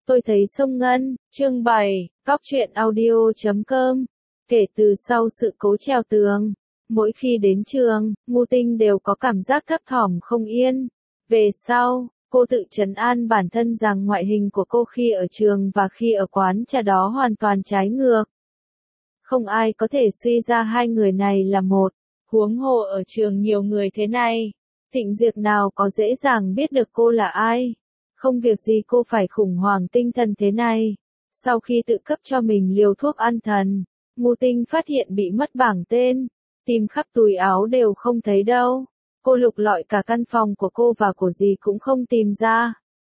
Tôi thấy sông Ngân, chương 7, Góc truyện audio.com. Kể từ sau sự cố treo tường, mỗi khi đến trường, Ngu Tinh đều có cảm giác thấp thỏm không yên. Về sau, cô tự trấn an bản thân rằng ngoại hình của cô khi ở trường và khi ở quán trà đó hoàn toàn trái ngược. Không ai có thể suy ra hai người này là một, huống hồ ở trường nhiều người thế này. Thịnh Diệp nào có dễ dàng biết được cô là ai. Không việc gì cô phải khủng hoảng tinh thần thế này. Sau khi tự cấp cho mình liều thuốc an thần, Ngu Tinh phát hiện bị mất bảng tên, tìm khắp túi áo đều không thấy đâu. Cô lục lọi cả căn phòng của cô và của dì cũng không tìm ra.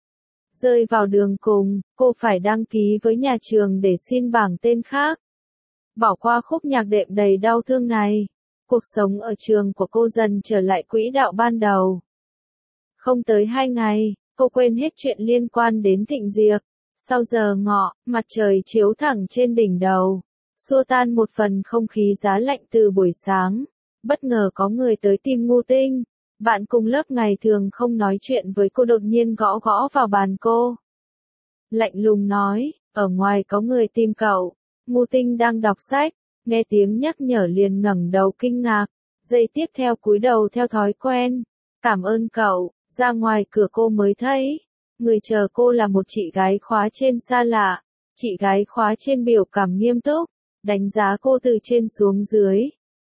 Rơi vào đường cùng, cô phải đăng ký với nhà trường để xin bảng tên khác. Bỏ qua khúc nhạc đệm đầy đau thương này, cuộc sống ở trường của cô dần trở lại quỹ đạo ban đầu. Không tới 2 ngày, cô quên hết chuyện liên quan đến Thịnh Diệp. Sau giờ ngọ, mặt trời chiếu thẳng trên đỉnh đầu, xua tan một phần không khí giá lạnh từ buổi sáng. Bất ngờ có người tới tìm Ngu Tinh. Bạn cùng lớp ngày thường không nói chuyện với cô đột nhiên gõ gõ vào bàn cô. Lạnh lùng nói, ở ngoài có người tìm cậu. Ngu Tinh đang đọc sách, nghe tiếng nhắc nhở liền ngẩng đầu kinh ngạc. Giây tiếp theo cúi đầu theo thói quen. Cảm ơn cậu. Ra ngoài cửa cô mới thấy, người chờ cô là một chị gái khóa trên xa lạ. Chị gái khóa trên biểu cảm nghiêm túc, đánh giá cô từ trên xuống dưới.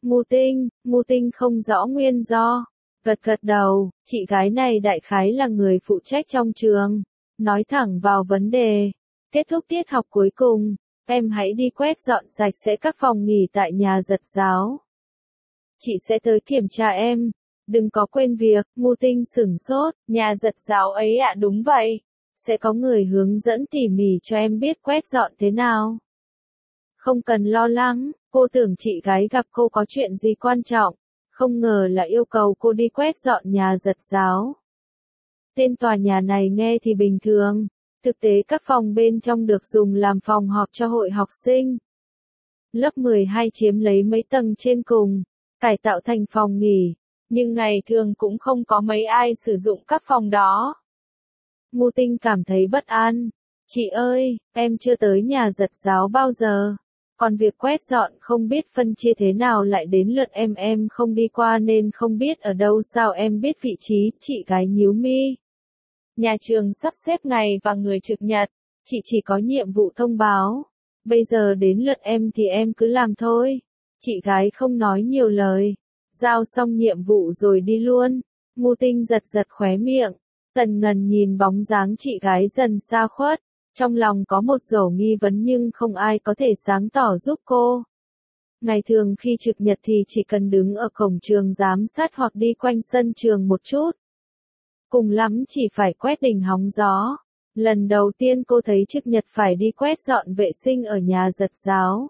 Ngu Tinh không rõ nguyên do. Gật gật đầu, chị gái này đại khái là người phụ trách trong trường. Nói thẳng vào vấn đề. Kết thúc tiết học cuối cùng, em hãy đi quét dọn sạch sẽ các phòng nghỉ tại nhà giật giáo. Chị sẽ tới kiểm tra em. Đừng có quên việc. Ngu Tinh sửng sốt, nhà giật giáo ấy ạ? Đúng vậy. Sẽ có người hướng dẫn tỉ mỉ cho em biết quét dọn thế nào. Không cần lo lắng, cô tưởng chị gái gặp cô có chuyện gì quan trọng, không ngờ là yêu cầu cô đi quét dọn nhà giật giáo. Tên tòa nhà này nghe thì bình thường, thực tế các phòng bên trong được dùng làm phòng họp cho hội học sinh. Lớp 12 chiếm lấy mấy tầng trên cùng, cải tạo thành phòng nghỉ. Nhưng ngày thường cũng không có mấy ai sử dụng các phòng đó. Ngu Tinh cảm thấy bất an. Chị ơi, em chưa tới nhà giật giáo bao giờ. Còn việc quét dọn không biết phân chia thế nào lại đến lượt em không đi qua nên không biết ở đâu. Sao em biết vị trí? Chị gái nhíu mi. Nhà trường sắp xếp ngày và người trực nhật. Chị chỉ có nhiệm vụ thông báo. Bây giờ đến lượt em thì em cứ làm thôi. Chị gái không nói nhiều lời. Giao xong nhiệm vụ rồi đi luôn. Ngu Tinh giật giật khóe miệng. Tần ngần nhìn bóng dáng chị gái dần xa khuất. Trong lòng có một dổ nghi vấn nhưng không ai có thể sáng tỏ giúp cô. Ngày thường khi trực nhật thì chỉ cần đứng ở cổng trường giám sát hoặc đi quanh sân trường một chút. Cùng lắm chỉ phải quét đỉnh hóng gió. Lần đầu tiên cô thấy trực nhật phải đi quét dọn vệ sinh ở nhà giật giáo.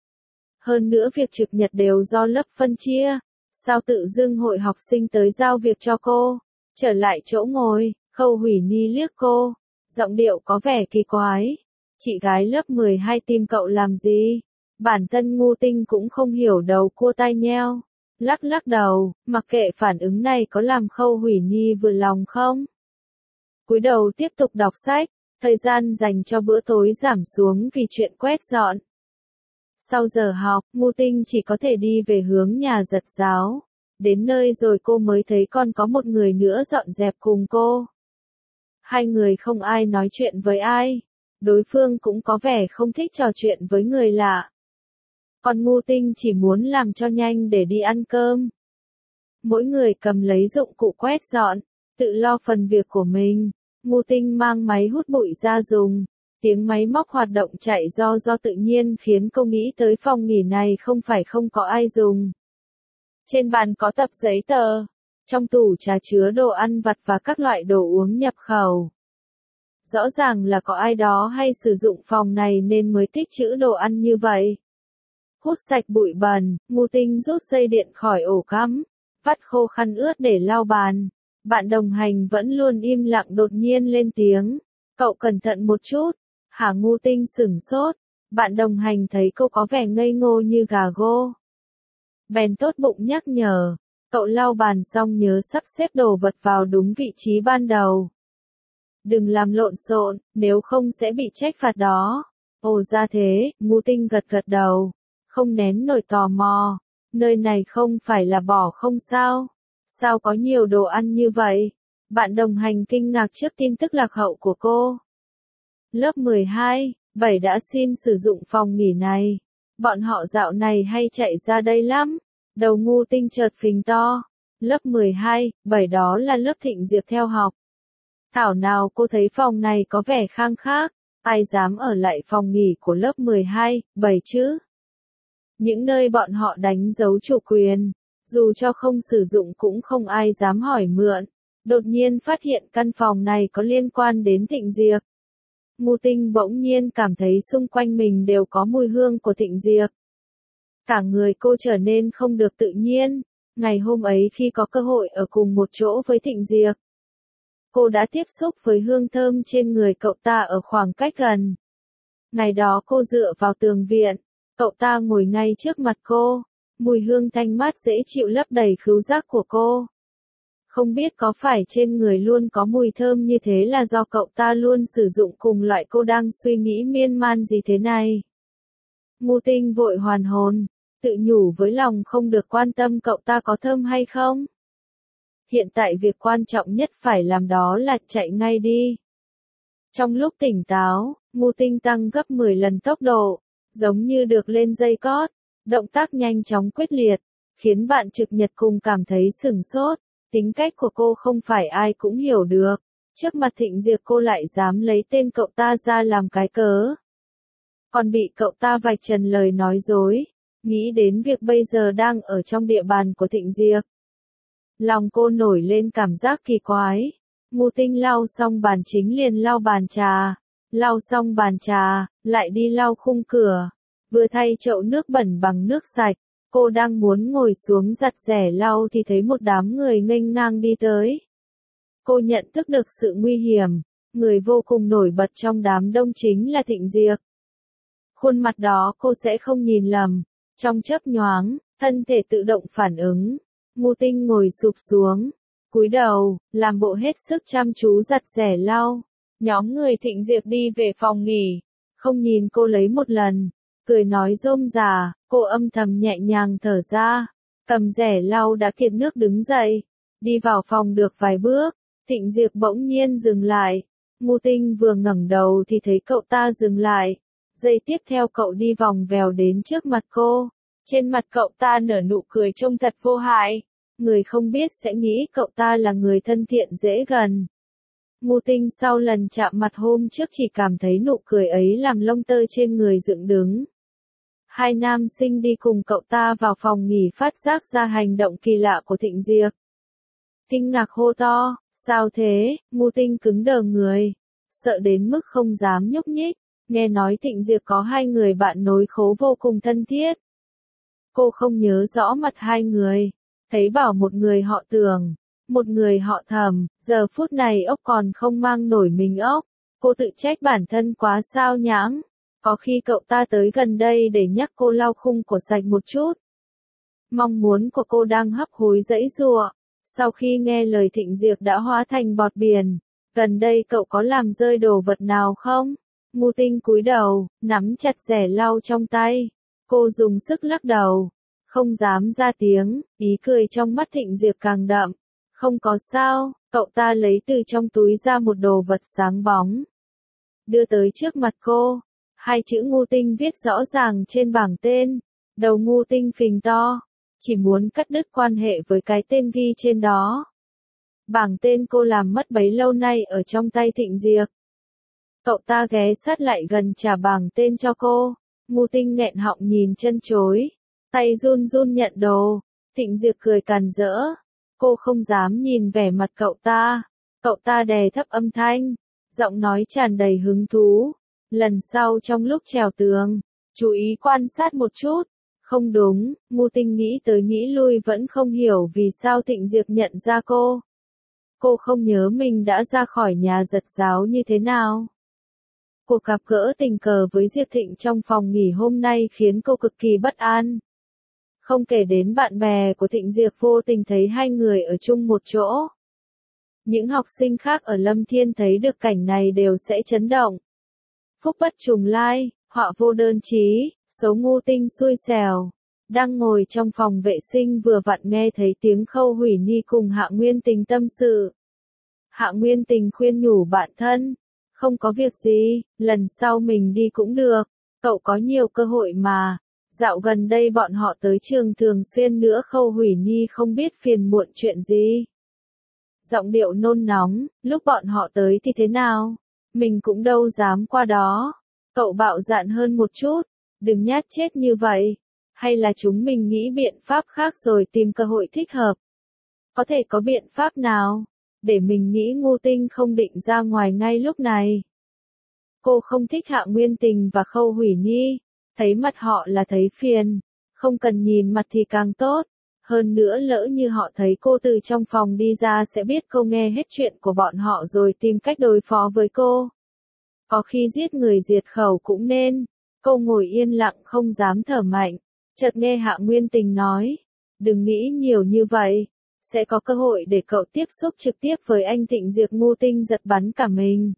Hơn nữa việc trực nhật đều do lớp phân chia. Sao tự dưng hội học sinh tới giao việc cho cô? Trở lại chỗ ngồi, Khâu Hủy Ni liếc cô. Giọng điệu có vẻ kỳ quái. Chị gái lớp 12 tìm cậu làm gì? Bản thân Ngu Tinh cũng không hiểu, đầu cua tai nheo. Lắc lắc đầu, mặc kệ phản ứng này có làm Khâu Hủy Ni vừa lòng không? Cúi đầu tiếp tục đọc sách, thời gian dành cho bữa tối giảm xuống vì chuyện quét dọn. Sau giờ học, Ngu Tinh chỉ có thể đi về hướng nhà giật giáo. Đến nơi rồi cô mới thấy còn có một người nữa dọn dẹp cùng cô. Hai người không ai nói chuyện với ai. Đối phương cũng có vẻ không thích trò chuyện với người lạ. Còn Ngu Tinh chỉ muốn làm cho nhanh để đi ăn cơm. Mỗi người cầm lấy dụng cụ quét dọn, tự lo phần việc của mình. Ngu Tinh mang máy hút bụi ra dùng. Tiếng máy móc hoạt động chạy do tự nhiên khiến cô nghĩ tới phòng nghỉ này không phải không có ai dùng. Trên bàn có tập giấy tờ. Trong tủ trà chứa đồ ăn vặt và các loại đồ uống nhập khẩu. Rõ ràng là có ai đó hay sử dụng phòng này nên mới tích trữ đồ ăn như vậy. Hút sạch bụi bẩn, Ngu Tinh rút dây điện khỏi ổ cắm, vắt khô khăn ướt để lau bàn. Bạn đồng hành vẫn luôn im lặng đột nhiên lên tiếng. Cậu cẩn thận một chút. Hả? Ngu Tinh sửng sốt. Bạn đồng hành thấy cô có vẻ ngây ngô như gà gô. Bèn tốt bụng nhắc nhở. Cậu lau bàn xong nhớ sắp xếp đồ vật vào đúng vị trí ban đầu. Đừng làm lộn xộn, nếu không sẽ bị trách phạt đó. Ồ ra thế, Ngưu Tinh gật gật đầu, không nén nổi tò mò. Nơi này không phải là bỏ không sao? Sao có nhiều đồ ăn như vậy? Bạn đồng hành kinh ngạc trước tin tức lạc hậu của cô. Lớp 12, 7 đã xin sử dụng phòng nghỉ này. Bọn họ dạo này hay chạy ra đây lắm. Đầu Ngưu Tinh chợt phình to. Lớp 12, 7 đó là lớp Thịnh Diệp theo học. Thảo nào cô thấy phòng này có vẻ khang khác. Ai dám ở lại phòng nghỉ của lớp 12, 7 chứ? Những nơi bọn họ đánh dấu chủ quyền, dù cho không sử dụng cũng không ai dám hỏi mượn. Đột nhiên phát hiện căn phòng này có liên quan đến Thịnh Diệp. Ngưu Tinh bỗng nhiên cảm thấy xung quanh mình đều có mùi hương của Thịnh Diệp. Cả người cô trở nên không được tự nhiên. Ngày hôm ấy khi có cơ hội ở cùng một chỗ với Thịnh Diệp, cô đã tiếp xúc với hương thơm trên người cậu ta ở khoảng cách gần. Ngày đó cô dựa vào tường viện, cậu ta ngồi ngay trước mặt cô, mùi hương thanh mát dễ chịu lấp đầy khứu giác của cô. Không biết có phải trên người luôn có mùi thơm như thế là do cậu ta luôn sử dụng cùng loại cô đang suy nghĩ miên man gì thế này. Ngưu Tinh vội hoàn hồn, tự nhủ với lòng không được quan tâm cậu ta có thơm hay không. Hiện tại việc quan trọng nhất phải làm đó là chạy ngay đi. Trong lúc tỉnh táo, Ngưu Tinh tăng gấp 10 lần tốc độ, giống như được lên dây cót, động tác nhanh chóng quyết liệt, khiến bạn trực nhật cùng cảm thấy sửng sốt. Tính cách của cô không phải ai cũng hiểu được. Trước mặt Thịnh Diệp cô lại dám lấy tên cậu ta ra làm cái cớ. Còn bị cậu ta vạch trần lời nói dối. Nghĩ đến việc bây giờ đang ở trong địa bàn của Thịnh Diệp, lòng cô nổi lên cảm giác kỳ quái. Ngưu Tinh lau xong bàn chính liền lau bàn trà. Lau xong bàn trà, lại đi lau khung cửa. Vừa thay chậu nước bẩn bằng nước sạch. Cô đang muốn ngồi xuống giặt rẻ lau thì thấy một đám người nghênh ngang đi tới. Cô nhận thức được sự nguy hiểm. Người vô cùng nổi bật trong đám đông chính là Thịnh Diệp. Khuôn mặt đó cô sẽ không nhìn lầm. Trong chớp nhoáng, thân thể tự động phản ứng. Ngưu Tinh ngồi sụp xuống, cúi đầu, làm bộ hết sức chăm chú giặt rẻ lau. Nhóm người Thịnh Diệp đi về phòng nghỉ, không nhìn cô lấy một lần, cười nói rôm rả. Cô âm thầm nhẹ nhàng thở ra, cầm rẻ lau đã kiệt nước đứng dậy, đi vào phòng được vài bước, Thịnh Diệp bỗng nhiên dừng lại. Ngưu Tinh vừa ngẩng đầu thì thấy cậu ta dừng lại. Giây tiếp theo cậu đi vòng vèo đến trước mặt cô. Trên mặt cậu ta nở nụ cười trông thật vô hại. Người không biết sẽ nghĩ cậu ta là người thân thiện dễ gần. Ngưu Tinh sau lần chạm mặt hôm trước chỉ cảm thấy nụ cười ấy làm lông tơ trên người dựng đứng. Hai nam sinh đi cùng cậu ta vào phòng nghỉ phát giác ra hành động kỳ lạ của Thịnh Diệp. Kinh ngạc hô to, sao thế? Ngưu Tinh cứng đờ người, sợ đến mức không dám nhúc nhích. Nghe nói Thịnh Diệp có hai người bạn nối khố vô cùng thân thiết. Cô không nhớ rõ mặt hai người, thấy bảo một người họ Tường, một người họ Thẩm. Giờ phút này ốc còn không mang nổi mình ốc. Cô tự trách bản thân quá sao nhãng. Có khi cậu ta tới gần đây để nhắc cô lau khung của sạch một chút. Mong muốn của cô đang hấp hối giãy giụa. Sau khi nghe lời Thịnh Diệp đã hóa thành bọt biển. Gần đây cậu có làm rơi đồ vật nào không? Ngưu Tinh cúi đầu, nắm chặt rẻ lau trong tay. Cô dùng sức lắc đầu, không dám ra tiếng, ý cười trong mắt Thịnh Diệp càng đậm. Không có sao, cậu ta lấy từ trong túi ra một đồ vật sáng bóng. Đưa tới trước mặt cô. Hai chữ Ngưu Tinh viết rõ ràng trên bảng tên. Đầu Ngưu Tinh phình to, chỉ muốn cắt đứt quan hệ với cái tên ghi trên đó. Bảng tên cô làm mất bấy lâu nay ở trong tay Thịnh Diệp. Cậu ta ghé sát lại gần trả bảng tên cho cô. Ngưu Tinh nghẹn họng nhìn chân chối, tay run run nhận đồ. Thịnh Diệp cười càn rỡ. Cô không dám nhìn vẻ mặt cậu ta. Cậu ta đè thấp âm thanh, giọng nói tràn đầy hứng thú. Lần sau trong lúc trèo tường, chú ý quan sát một chút. Không đúng, Ngưu Tinh nghĩ tới nghĩ lui vẫn không hiểu vì sao Thịnh Diệp nhận ra cô. Cô không nhớ mình đã ra khỏi nhà giật giáo như thế nào. Cuộc gặp gỡ tình cờ với Diệp Thịnh trong phòng nghỉ hôm nay khiến cô cực kỳ bất an. Không kể đến bạn bè của Thịnh Diệp vô tình thấy hai người ở chung một chỗ. Những học sinh khác ở Lâm Thiên thấy được cảnh này đều sẽ chấn động. Phúc bất trùng lai, họa vô đơn chí, số ngu tinh xui xẻo. Đang ngồi trong phòng vệ sinh vừa vặn nghe thấy tiếng Khâu Hủy Ni cùng Hạ Nguyên Tình tâm sự. Hạ Nguyên Tình khuyên nhủ bạn thân, không có việc gì, lần sau mình đi cũng được, cậu có nhiều cơ hội mà. Dạo gần đây bọn họ tới trường thường xuyên nữa. Khâu Hủy Ni không biết phiền muộn chuyện gì. Giọng điệu nôn nóng, lúc bọn họ tới thì thế nào? Mình cũng đâu dám qua đó. Cậu bạo dạn hơn một chút, đừng nhát chết như vậy. Hay là chúng mình nghĩ biện pháp khác rồi tìm cơ hội thích hợp? Có thể có biện pháp nào? Để mình nghĩ. Ngô Tinh không định ra ngoài ngay lúc này. Cô không thích Hạ Nguyên Tình và Khâu Hủy Ni. Thấy mặt họ là thấy phiền. Không cần nhìn mặt thì càng tốt. Hơn nữa lỡ như họ thấy cô từ trong phòng đi ra sẽ biết cô nghe hết chuyện của bọn họ rồi tìm cách đối phó với cô. Có khi giết người diệt khẩu cũng nên. Cô ngồi yên lặng không dám thở mạnh. Chợt nghe Hạ Nguyên Tình nói. Đừng nghĩ nhiều như vậy. Sẽ có cơ hội để cậu tiếp xúc trực tiếp với anh Thịnh Diệp. Ngô Tinh giật bắn cả mình.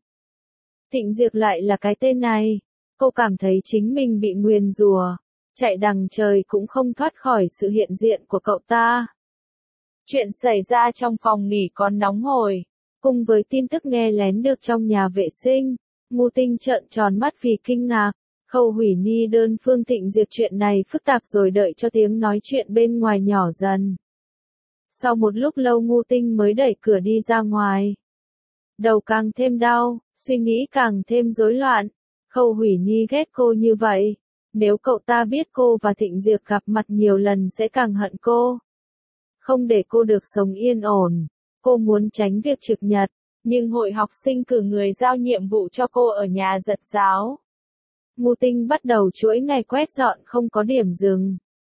Thịnh Diệp lại là cái tên này. Cô cảm thấy chính mình bị nguyền rủa. Chạy đằng trời cũng không thoát khỏi sự hiện diện của cậu ta. Chuyện xảy ra trong phòng nghỉ còn nóng hổi. Cùng với tin tức nghe lén được trong nhà vệ sinh, Ngô Tinh trợn tròn mắt vì kinh ngạc. Khâu Hủy Ni đơn phương Thịnh Diệp chuyện này phức tạp rồi đợi cho tiếng nói chuyện bên ngoài nhỏ dần. Sau một lúc lâu Ngô Tinh mới đẩy cửa đi ra ngoài. Đầu càng thêm đau, suy nghĩ càng thêm rối loạn. Khâu Hủy Ni ghét cô như vậy. Nếu cậu ta biết cô và Thịnh Diệp gặp mặt nhiều lần sẽ càng hận cô. Không để cô được sống yên ổn. Cô muốn tránh việc trực nhật, nhưng hội học sinh cử người giao nhiệm vụ cho cô ở nhà giật giáo. Ngô Tinh bắt đầu chuỗi ngày quét dọn không có điểm dừng.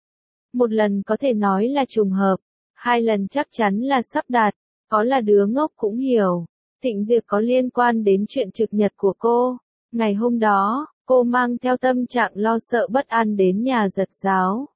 Một lần có thể nói là trùng hợp, 2 lần chắc chắn là sắp đặt, có là đứa ngốc cũng hiểu. Thịnh Diệp có liên quan đến chuyện trực nhật của cô. Ngày hôm đó, cô mang theo tâm trạng lo sợ bất an đến nhà giật giáo.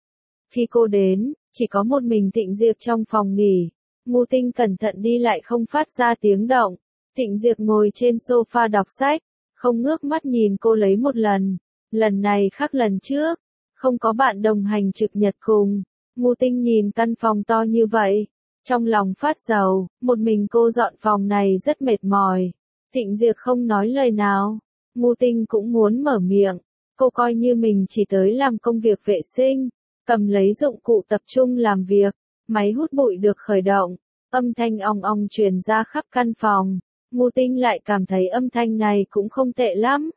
Khi cô đến, chỉ có một mình Thịnh Diệp trong phòng nghỉ. Ngô Tinh cẩn thận đi lại không phát ra tiếng động. Thịnh Diệp ngồi trên sofa đọc sách, không ngước mắt nhìn cô lấy một lần. Lần này khác lần trước, không có bạn đồng hành trực nhật cùng. Ngô Tinh nhìn căn phòng to như vậy, trong lòng phát rầu, một mình cô dọn phòng này rất mệt mỏi. Thịnh Diệp không nói lời nào. Ngô Tinh cũng muốn mở miệng, cô coi như mình chỉ tới làm công việc vệ sinh, cầm lấy dụng cụ tập trung làm việc, máy hút bụi được khởi động, âm thanh ong ong truyền ra khắp căn phòng. Ngô Tinh lại cảm thấy âm thanh này cũng không tệ lắm.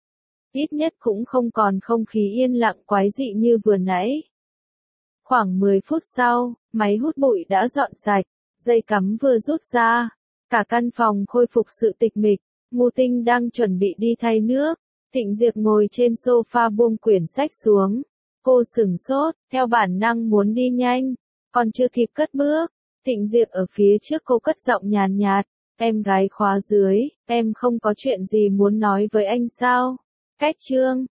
Ít nhất cũng không còn không khí yên lặng quái dị như vừa nãy. Khoảng 10 phút sau, máy hút bụi đã dọn sạch, dây cắm vừa rút ra, cả căn phòng khôi phục sự tịch mịch. Ngô Tinh đang chuẩn bị đi thay nước, Thịnh Diệp ngồi trên sofa buông quyển sách xuống. Cô sửng sốt, theo bản năng muốn đi nhanh, còn chưa kịp cất bước, Thịnh Diệp ở phía trước cô cất giọng nhàn nhạt, em gái khóa dưới, em không có chuyện gì muốn nói với anh sao? Cách chương